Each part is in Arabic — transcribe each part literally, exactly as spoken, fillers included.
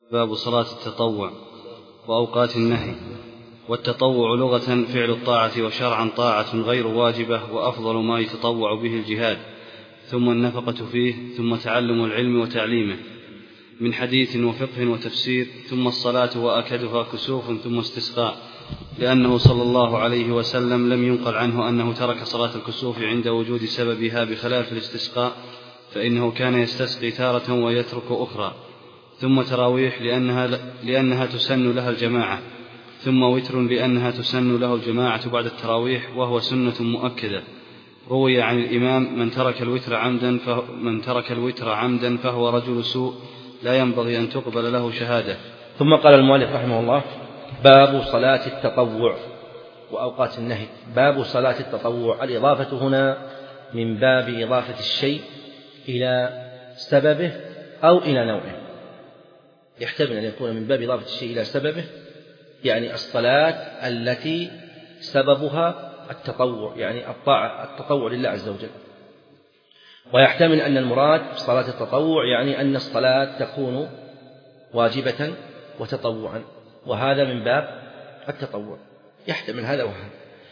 باب صلاة التطوع وأوقات النهي. والتطوع لغة فعل الطاعة، وشرعا طاعة غير واجبة، وأفضل ما يتطوع به الجهاد، ثم النفقة فيه، ثم تعلم العلم وتعليمه، من حديث وفقه وتفسير، ثم الصلاة وأكدها كسوف، ثم استسقاء، لأنه صلى الله عليه وسلم لم ينقل عنه أنه ترك صلاة الكسوف عند وجود سببها بخلاف الاستسقاء، فإنه كان يستسقي تارة ويترك أخرى، ثم تراويح لأنها, لأنها تسن لها الجماعة، ثم وتر لأنها تسن له الجماعة بعد التراويح، وهو سنة مؤكدة. روي عن الإمام من ترك الوتر عمدا فهو, من ترك الوتر عمدا فهو رجل سوء لا ينبغي أن تقبل له شهادة. ثم قال المؤلف رحمه الله: باب صلاة التطوع وأوقات النهي. باب صلاة التطوع، الإضافة هنا من باب إضافة الشيء إلى سببه أو إلى نوعه، يحتمل أن يكون من باب إضافة الشيء إلى سببه، يعني الصلاة التي سببها التطوع، يعني الطاعة، التطوع لله عز وجل. ويحتمل أن المراد صلاة التطوع يعني أن الصلاة تكون واجبة وتطوعا، وهذا من باب التطوع، يحتمل هذا وهذا.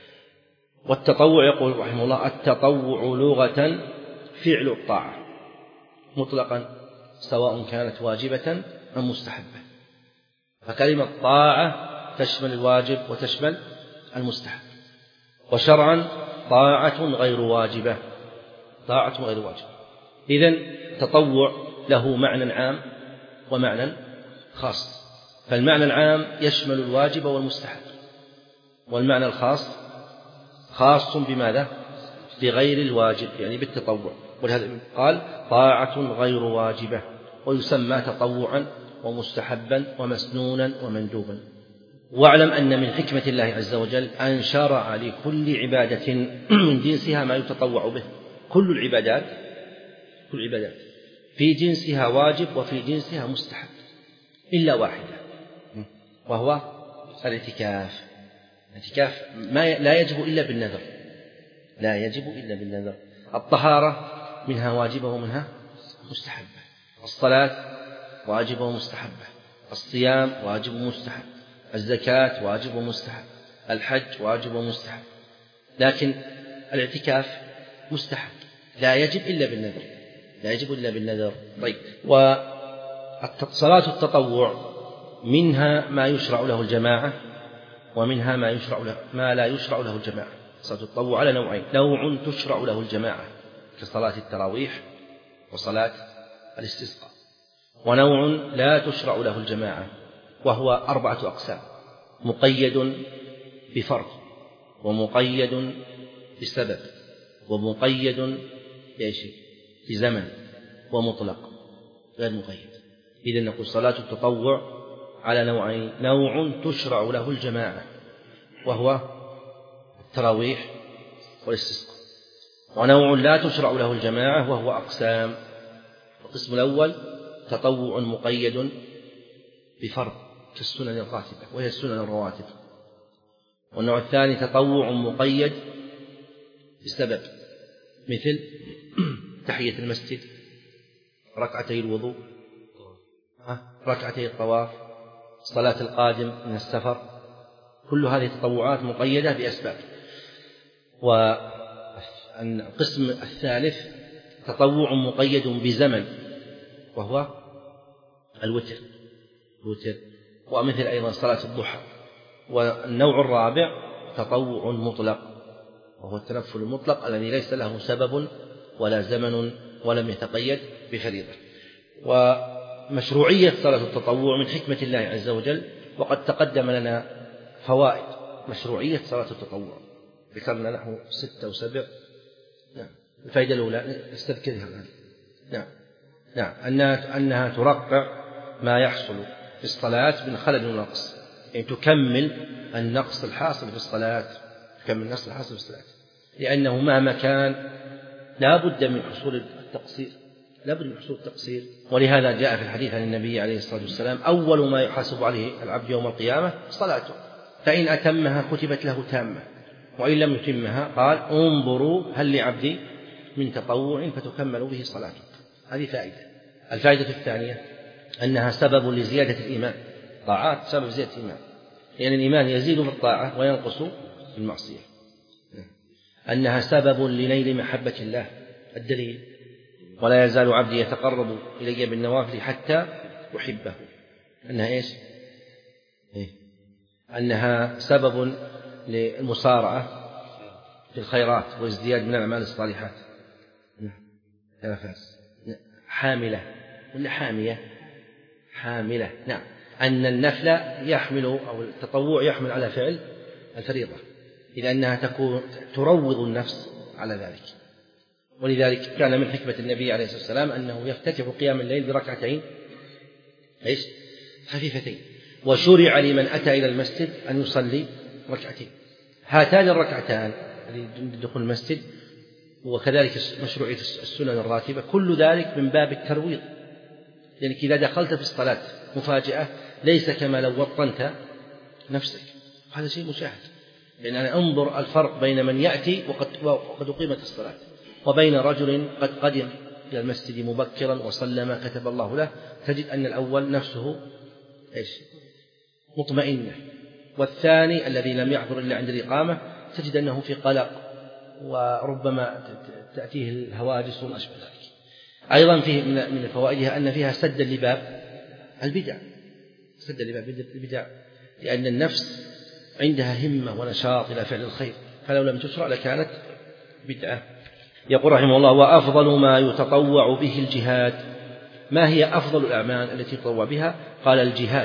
والتطوع يقول رحمه الله: التطوع لغة فعل الطاعة مطلقا، سواء كانت واجبة أم مستحبة، فكلمة طاعة تشمل الواجب وتشمل المستحب. وشرعا طاعة غير واجبة، طاعة غير واجبة. إذن تطوع له معنى عام ومعنى خاص، فالمعنى العام يشمل الواجب والمستحب، والمعنى الخاص خاص بماذا؟ بغير الواجب، يعني بالتطوع. ولهذا قال: طاعة غير واجبة، ويسمى تطوعا ومستحبا ومسنونا ومندوبا. واعلم أن من حكمة الله عز وجل أن شرع لكل عبادة من جنسها ما يتطوع به. كل العبادات كل العبادات في جنسها واجب وفي جنسها مستحب، إلا واحدة، وهو الاعتكاف. الاعتكاف ما لا يجب إلا بالنذر، لا يجب إلا بالنذر. الطهارة منها واجبة ومنها مستحبة، الصلاة واجبة ومستحبة، الصيام واجب ومستحب، الزكاة واجب ومستحب، الحج واجب ومستحب، لكن الاعتكاف مستحب، لا يجب إلا بالنذر، لا يجب إلا بالنذر. طيب، وصلاة التطوع منها ما يشرع له الجماعة، ومنها ما يشرع له ما لا يشرع له الجماعة. صلاة التطوع على نوعين: نوع تشرع له الجماعة كصلاة التراويح وصلاة الاستسقاء، ونوع لا تشرع له الجماعة، وهو أربعة أقسام: مقيد بفرض، ومقيد بسبب، ومقيد بزمن، ومطلق غير مقيد. إذن نقول صلاة التطوع على نوعين: نوع تشرع له الجماعة وهو التراويح والاستسقاء، ونوع لا تشرع له الجماعة وهو أقسام. القسم الأول تطوع مقيد بفرض كالسنن الراتبة، وهي السنن الرواتب. والنوع الثاني تطوع مقيد بسبب، مثل تحية المسجد، ركعتي الوضوء، ركعتي الطواف، صلاة القادم من السفر، كل هذه تطوعات مقيدة بأسباب. والقسم الثالث تطوع مقيد بزمن، وهو الوتر الوتر ومثل أيضا صلاة الضحى. والنوع الرابع تطوع مطلق، وهو التنفل المطلق الذي ليس له سبب ولا زمن ولم يتقيد بفريضة. ومشروعية صلاة التطوع من حكمة الله عز وجل، وقد تقدم لنا فوائد مشروعية صلاة التطوع، ذكرنا نحو ستة وسبع. نعم. الفائدة الأولى نستذكرها الآن. نعم نعم أنها, أنها ترقع ما يحصل في الصلاة من خلل ونقص، يعني تكمل النقص الحاصل في الصلاة، تكمل النقص الحاصل في الصلاة، لأنه مهما كان لا بد من حصول التقصير، لا بد من حصول التقصير. ولهذا جاء في الحديث عن النبي عليه الصلاة والسلام: أول ما يحاسب عليه العبد يوم القيامة صلاته، فإن أتمها كتبت له تامة، وإن لم يتمها قال: انظروا هل لعبدي من تطوع فتكمل به صلاته. هذه فائدة. الفائدة الثانية أنها سبب لزيادة الإيمان، طاعات سبب زيادة الإيمان، لأن يعني الإيمان يزيد بالطاعة وينقص بالمعصية. أنها سبب لنيل محبة الله، الدليل ولا يزال عبدي يتقرب إلي بالنوافل حتى أحبه. أنها إيش؟ إيه؟ أنها سبب للمسارعة في الخيرات وازدياد من الأعمال الصالحات. يا فاس حاملة ولا حامية؟ حاملة. نعم. أن النفل يحمل أو التطوع يحمل على فعل الفريضة، إذ أنها تكون تروض النفس على ذلك. ولذلك كان من حكمة النبي عليه الصلاة والسلام أنه يفتتح قيام الليل بركعتين إيش؟ خفيفتين، وشرع لمن أتى إلى المسجد أن يصلي ركعتين. هاتان الركعتان لدخول المسجد وكذلك مشروعية السنن الراتبة، كل ذلك من باب الترويض، يعني إذا دخلت في الصلاة مفاجأة ليس كما لو وطنت نفسك، هذا شيء مشاهد. لأن يعني أنا أنظر الفرق بين من يأتي وقد, وقد أقيمت الصلاة وبين رجل قد قدم إلى المسجد مبكرا وصلى ما كتب الله له، تجد أن الأول نفسه إيش؟ مطمئنة، والثاني الذي لم يحضر إلا عند الإقامة تجد أنه في قلق وربما تأتيه الهواجس وما أشبه ذلك. أيضا فيه من فوائدها أن فيها سدا لباب البدع، سدا لباب البدع، لأن النفس عندها همة ونشاط إلى فعل الخير، فلو لم تشرع لكانت بدعة. يقول رحمه الله: وأفضل ما يتطوع به الجهاد. ما هي أفضل الأعمال التي يتطوع بها؟ قال: الجهاد.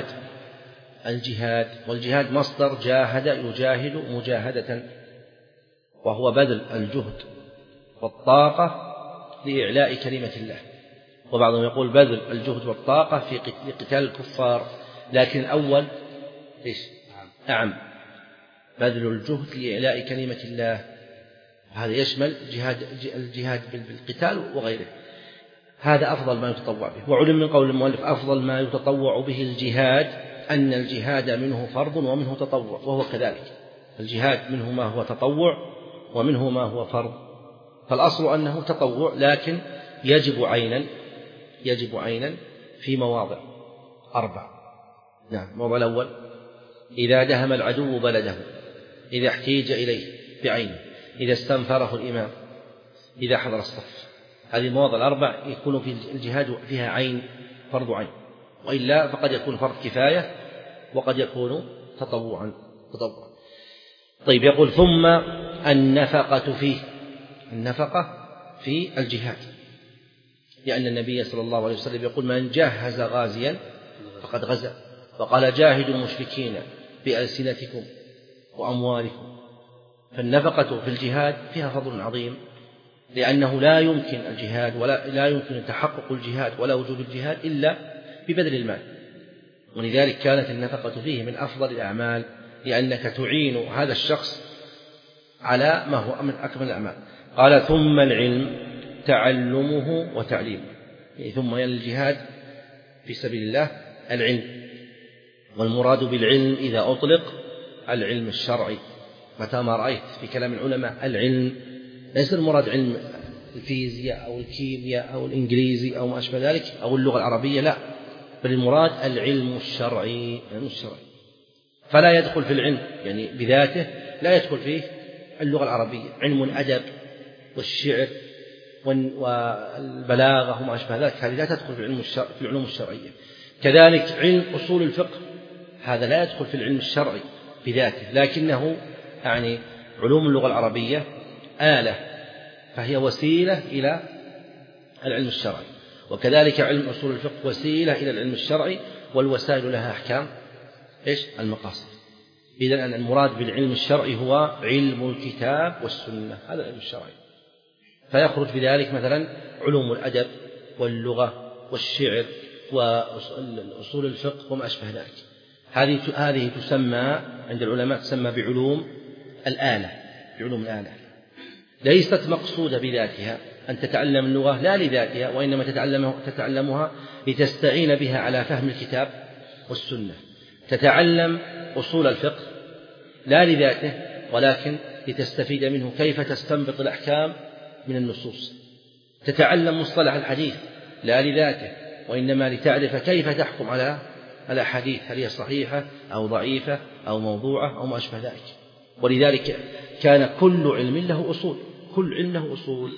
الجهاد، والجهاد مصدر جاهد يجاهد مجاهدة، وهو بذل الجهد والطاقة لإعلاء كلمة الله. وبعضهم يقول بذل الجهد والطاقة في قتال الكفار، لكن الأول إيش؟ أعم، بذل الجهد لإعلاء كلمة الله، هذا يشمل جهاد الجهاد بالقتال وغيره. هذا أفضل ما يتطوع به. وعلم من قول المؤلف: أفضل ما يتطوع به الجهاد أن الجهاد منه فرض ومنه تطوع، وهو كذلك، الجهاد منه ما هو تطوع ومنه ما هو فرض. فالأصل أنه تطوع، لكن يجب عينا يجب عينا في مواضع أربع. نعم. الموضع الأول: إذا دهم العدو بلده، إذا احتيج إليه بعينه، إذا استنفره الإمام، إذا حضر الصف. هذه المواضع الأربع يكون في الجهاد فيها عين، فرض عين، وإلا فقد يكون فرض كفاية وقد يكون تطوعا تطوعا. طيب، يقول: ثم النفقة فيه، النفقة في الجهاد، لأن النبي صلى الله عليه وسلم يقول: من جهز غازيا فقد غزا، وقال: جاهدوا المشركين بألسنتكم وأموالكم. فالنفقة في الجهاد فيها فضل عظيم، لأنه لا يمكن الجهاد ولا لا يمكن تحقق الجهاد ولا وجود الجهاد إلا ببذل المال، ولذلك كانت النفقة فيه من أفضل الأعمال، لأنك تعين هذا الشخص على ما هو من أكمل الأعمال. قال: ثم العلم تعلمه وتعليمه، يعني ثم يلي الجهاد في سبيل الله العلم. والمراد بالعلم إذا أطلق العلم الشرعي، متى ما رأيت في كلام العلماء العلم ليس المراد علم الفيزياء أو الكيمياء أو الإنجليزي أو ما أشبه ذلك أو اللغة العربية، لا، بل المراد العلم الشرعي، العلم الشرعي. فلا يدخل في العلم يعني بذاته، لا يدخل فيه اللغة العربية، علم الأدب والشعر والبلاغة وما أشبه ذلك، هذه لا تدخل في العلم الشرعي في العلوم الشرعية. كذلك علم أصول الفقه، هذا لا يدخل في العلم الشرعي بذاته، لكنه يعني علوم اللغة العربية آلة، فهي وسيلة إلى العلم الشرعي. وكذلك علم أصول الفقه وسيلة إلى العلم الشرعي، والوسائل لها أحكام إيش؟ المقاصد. إذن أن المراد بالعلم الشرعي هو علم الكتاب والسنة، هذا العلم الشرعي. فيخرج بذلك مثلا علوم الأدب واللغة والشعر وأصول الفقه وما أشبه ذلك. هذه هذه تسمى عند العلماء تسمى بعلوم الآلة، بعلوم الآلة، ليست مقصودة بذاتها أن تتعلم اللغة لا لذاتها، وإنما تتعلمها لتستعين بها على فهم الكتاب والسنة. تتعلم أصول الفقه لا لذاته، ولكن لتستفيد منه كيف تستنبط الأحكام من النصوص. تتعلم مصطلح الحديث لا لذاته، وإنما لتعرف كيف تحكم على الأحاديث، هل هي صحيحة أو ضعيفة أو موضوعة أو ما أشبه ذلك. ولذلك كان كل علم له أصول، كل علم له أصول.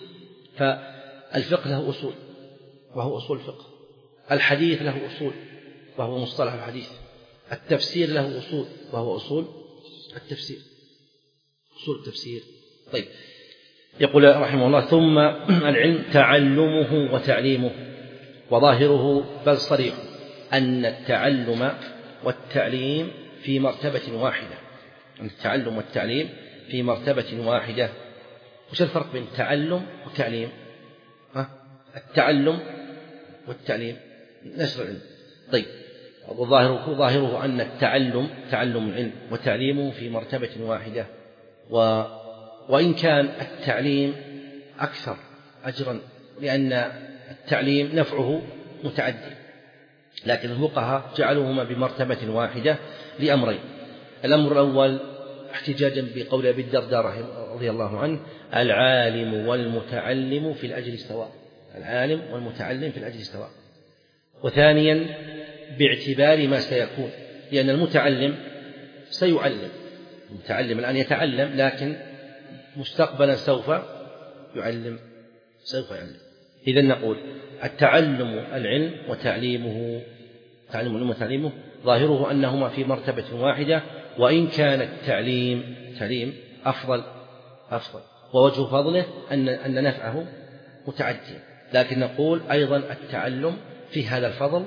فالفقه له أصول وهو أصول الفقه، الحديث له أصول وهو مصطلح الحديث، التفسير له أصول وهو أصول التفسير، أصول التفسير. طيب، يقول رحمه الله: ثم العلم تعلمه وتعليمه، وظاهره بل صريح أن التعلم والتعليم في مرتبة واحدة، أن التعلم والتعليم في مرتبة واحدة. وش الفرق بين التعلم والتعليم؟ ها؟ التعلم والتعليم نشر العلم. طيب، وظاهره ظاهره أن التعلم تعلم العلم وتعليمه في مرتبة واحدة، و وإن كان التعليم أكثر أجرا، لأن التعليم نفعه متعدد، لكن الفقهاء جعلوهما بمرتبة واحدة لأمرين. الأمر الأول احتجاجا بقول أبي الدرداء رضي الله عنه: العالم والمتعلم في الأجر سواء، العالم والمتعلم في الأجر سواء. وثانيا باعتبار ما سيكون، لأن المتعلم سيعلم، المتعلم الآن يتعلم، لكن مستقبلا سوف يعلم، سوف يعلم. إذن نقول التعلم العلم وتعليمه، تعلم العلم وتعليمه ظاهره أنهما في مرتبة واحدة، وإن كان التعليم تعليم أفضل أفضل ووجه فضله أن أن نفعه متعدي، لكن نقول أيضا التعلم في هذا الفضل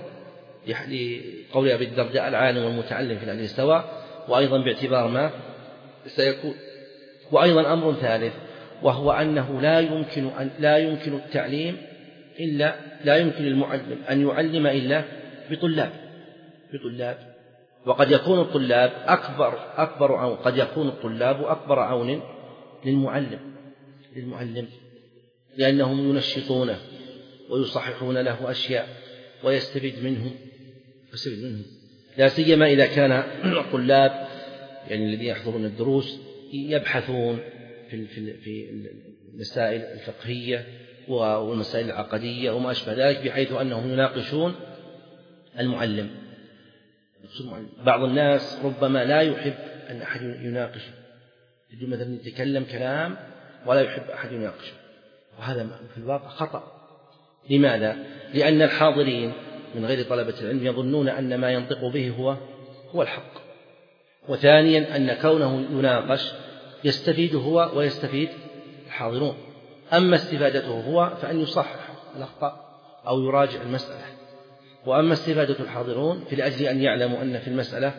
لقول أبي الدرداء: العالم والمتعلم في الأجر سواء، وأيضا باعتبار ما سيكون. وأيضا أمر ثالث، وهو أنه لا يمكن أن لا يمكن التعليم إلا لا يمكن للمعلم أن يعلم إلا بطلاب بطلاب وقد يكون الطلاب أكبر أكبر عون قد يكون الطلاب أكبر عون للمعلم للمعلم لأنهم ينشطونه ويصححون له أشياء ويستفيد منه يستفيد منه لا سيما إذا كان الطلاب يعني الذين يحضرون الدروس يبحثون في في المسائل الفقهية والمسائل العقدية وما أشبه ذلك، بحيث أنهم يناقشون المعلم. بعض الناس ربما لا يحب أن أحد يناقشه، يجب مثلا يتكلم كلام ولا يحب أحد يناقشه، وهذا في الواقع خطأ. لماذا؟ لأن الحاضرين من غير طلبة العلم يظنون أن ما ينطق به هو هو الحق، وثانيا أن كونه يناقش يستفيد هو ويستفيد الحاضرون، أما استفادته هو فأن يصحح الأخطاء أو يراجع المسألة، وأما استفادة الحاضرون في أجل أن يعلموا أن في المسألة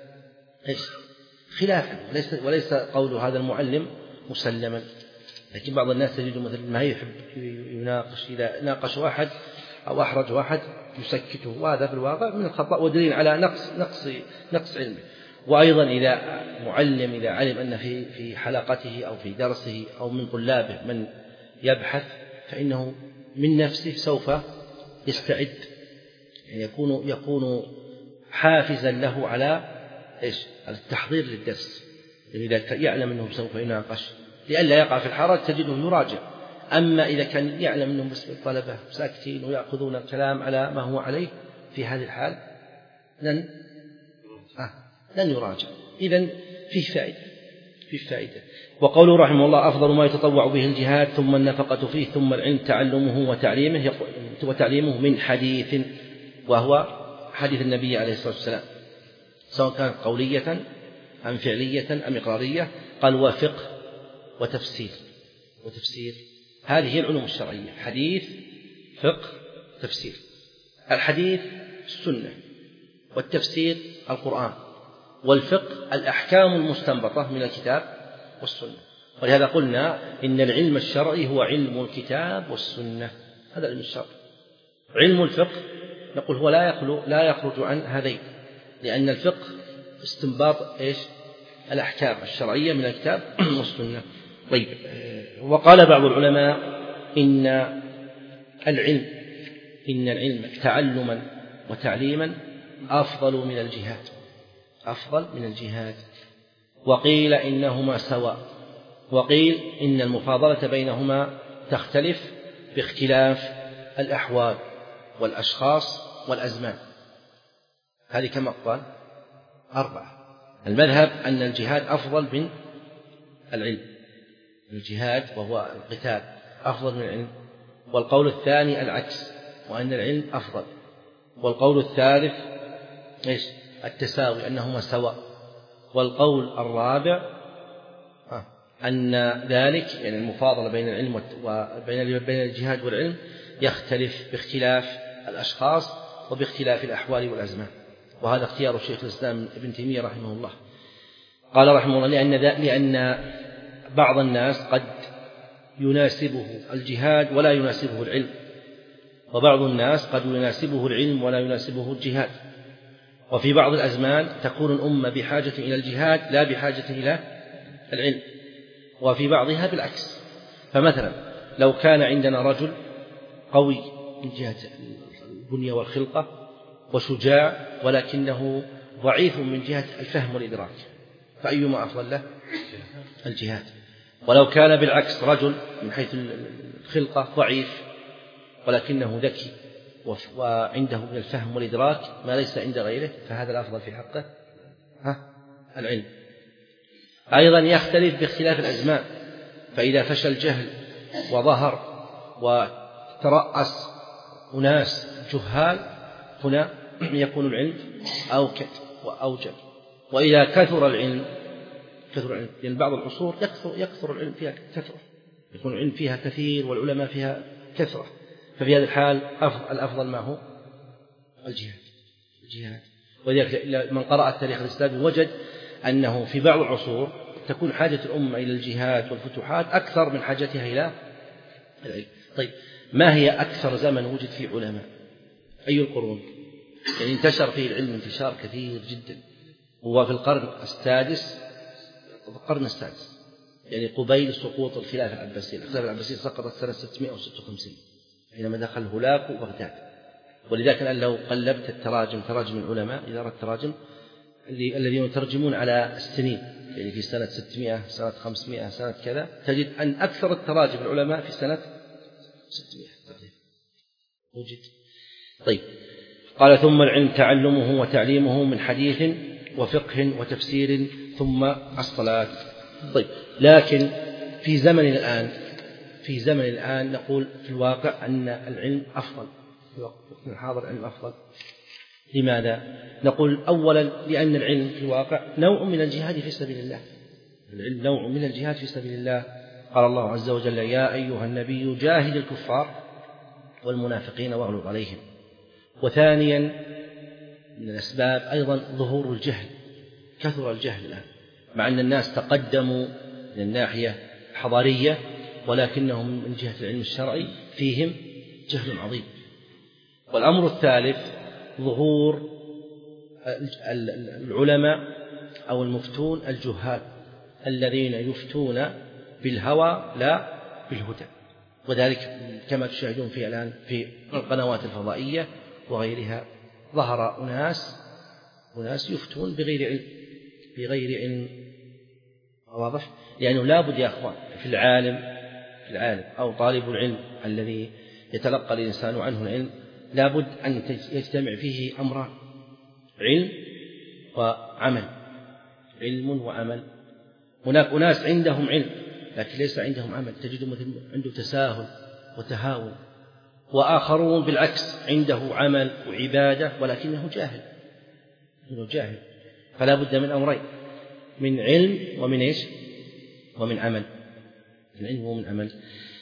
خلافا، وليس, وليس قول هذا المعلم مسلما. لكن بعض الناس تجد مثلا ما يحب يناقش، إذا ناقش واحد أو أحرج واحد يسكته، وهذا في الواقع من الخطأ ودليل على نقص نقص نقص علمه. وأيضا إذا معلم إذا علم أن في في حلقته أو في درسه أو من طلابه من يبحث، فإنه من نفسه سوف يستعد، يعني يكون يكون حافزا له على إيش؟ على التحضير للدرس، يعني إذا يعلم أنه سوف يناقش لئلا يقع في الحرج تجده يراجع. أما إذا كان يعلم أنهم بس الطلبة ساكتين ويأخذون الكلام على ما هو عليه، في هذه الحال لن آه لن يراجع. إذن فيه فائدة فيه فائدة. وقوله رحمه الله: أفضل ما يتطوع به الجهاد ثم النفقة فيه ثم العلم تعلمه وتعليمه وتعليمه من حديث، وهو حديث النبي عليه الصلاة والسلام، سواء كانت قولية أم فعلية أم إقرارية. قال: وفقه وتفسير وتفسير هذه هي العلوم الشرعية: حديث، فقه، تفسير. الحديث السنة، والتفسير القرآن، والفقه الأحكام المستنبطة من الكتاب والسنة. ولهذا قلنا إن العلم الشرعي هو علم الكتاب والسنة، هذا العلم الشرعي. علم الفقه نقول هو لا يخلو لا يخرج عن هذين، لأن الفقه استنباط إيش؟ الأحكام الشرعية من الكتاب والسنة. طيب، وقال بعض العلماء إن العلم إن العلم تعلما وتعليما أفضل من الجهاد أفضل من الجهاد وقيل إنهما سواء، وقيل إن المفاضلة بينهما تختلف باختلاف الأحوال. والأشخاص والأزمان. هذه كم أقوال؟ أربعة. المذهب أن الجهاد أفضل من العلم، الجهاد وهو القتال أفضل من العلم. والقول الثاني العكس، وأن العلم أفضل. والقول الثالث إيش؟ التساوي، أنهما سواء. والقول الرابع أن ذلك يعني المفاضلة بين العلم وبين بين الجهاد والعلم يختلف باختلاف الأشخاص وباختلاف الأحوال والأزمان. وهذا اختيار شيخ الإسلام ابن تيمية رحمه الله. قال رحمه الله: لأن لأن بعض الناس قد يناسبه الجهاد ولا يناسبه العلم، وبعض الناس قد يناسبه العلم ولا يناسبه الجهاد. وفي بعض الأزمان تكون الأمة بحاجة إلى الجهاد لا بحاجة إلى العلم، وفي بعضها بالعكس. فمثلا لو كان عندنا رجل قوي من جهة البنية والخلقة وشجاع، ولكنه ضعيف من جهة الفهم والإدراك، فأيما أفضل له؟ الجهاد. ولو كان بالعكس رجل من حيث الخلقة ضعيف ولكنه ذكي وعنده من الفهم والإدراك ما ليس عند غيره، فهذا الأفضل في حقه ها العلم. أيضا يختلف باختلاف الأزمان، فإذا فشى الجهل وظهر وترأس أناس جهال هنا يكون العلم أوكد وأوجب. وإذا كثر العلم كثر العلم لأن يعني بعض العصور يكثر يكثر العلم فيها كثرة، يكون العلم فيها كثير والعلماء فيها كثرة، ففي هذه الحال الأفضل ما هو الجهاد الجهاد ولذلك من قرأ التاريخ الإسلامي وجد أنه في بعض العصور تكون حاجة الأمة إلى الجهاد والفتوحات أكثر من حاجتها إلى العلم. طيب، ما هي أكثر زمن وجد فيه علماء؟ أي القرون؟ يعني انتشر فيه العلم انتشار كثير جدا، هو في القرن السادس القرن السادس يعني قبيل سقوط الخلافة العباسية. الخلافة العباسية سقطت سنة ستمائة وستة وخمسين حينما دخل هولاكو بغداد. ولذلك الآن لو قلبت التراجم تراجم العلماء إدارة التراجم الذين يترجمون على السنين، يعني في سنة ستمائة سنة خمسمائة سنة كذا، تجد أن أكثر التراجم العلماء في سنة ستمائة تقريبا وجد. طيب، قال: ثم العلم تعلمه وتعليمه من حديث وفقه وتفسير ثم الصلاة. طيب، لكن في زمن الآن في زمن الآن نقول في الواقع أن العلم أفضل، في وقت الحاضر العلم أفضل. لماذا؟ نقول أولا لأن العلم في الواقع نوع من الجهاد في سبيل الله. العلم نوع من الجهاد في سبيل الله. قال الله عز وجل: يا أيها النبي جاهد الكفار والمنافقين واغلظ عليهم. وثانيا من الأسباب أيضا ظهور الجهل، كثر الجهل الآن، مع أن الناس تقدموا من الناحية الحضارية ولكنهم من جهة العلم الشرعي فيهم جهل عظيم. والأمر الثالث ظهور العلماء أو المفتون الجهال الذين يفتون بالهوى لا بالهدى، وذلك كما تشاهدون في الآن في القنوات الفضائية وغيرها، ظهر أناس أناس يفتون بغير علم بغير علم واضح. لأنه لا بد يا أخوان في العالم في العالم أو طالب العلم الذي يتلقى الإنسان عنه العلم لا بد أن يجتمع فيه أمران: علم وعمل، علم وعمل. هناك أناس عندهم علم لكن ليس عندهم عمل، تجد مثل عنده تساهل وتهاون، وآخرون بالعكس عنده عمل وعبادة ولكنه جاهل إنه جاهل. فلا بد من أمرين: من علم ومن إيش؟ ومن عمل. من علم ومن عمل.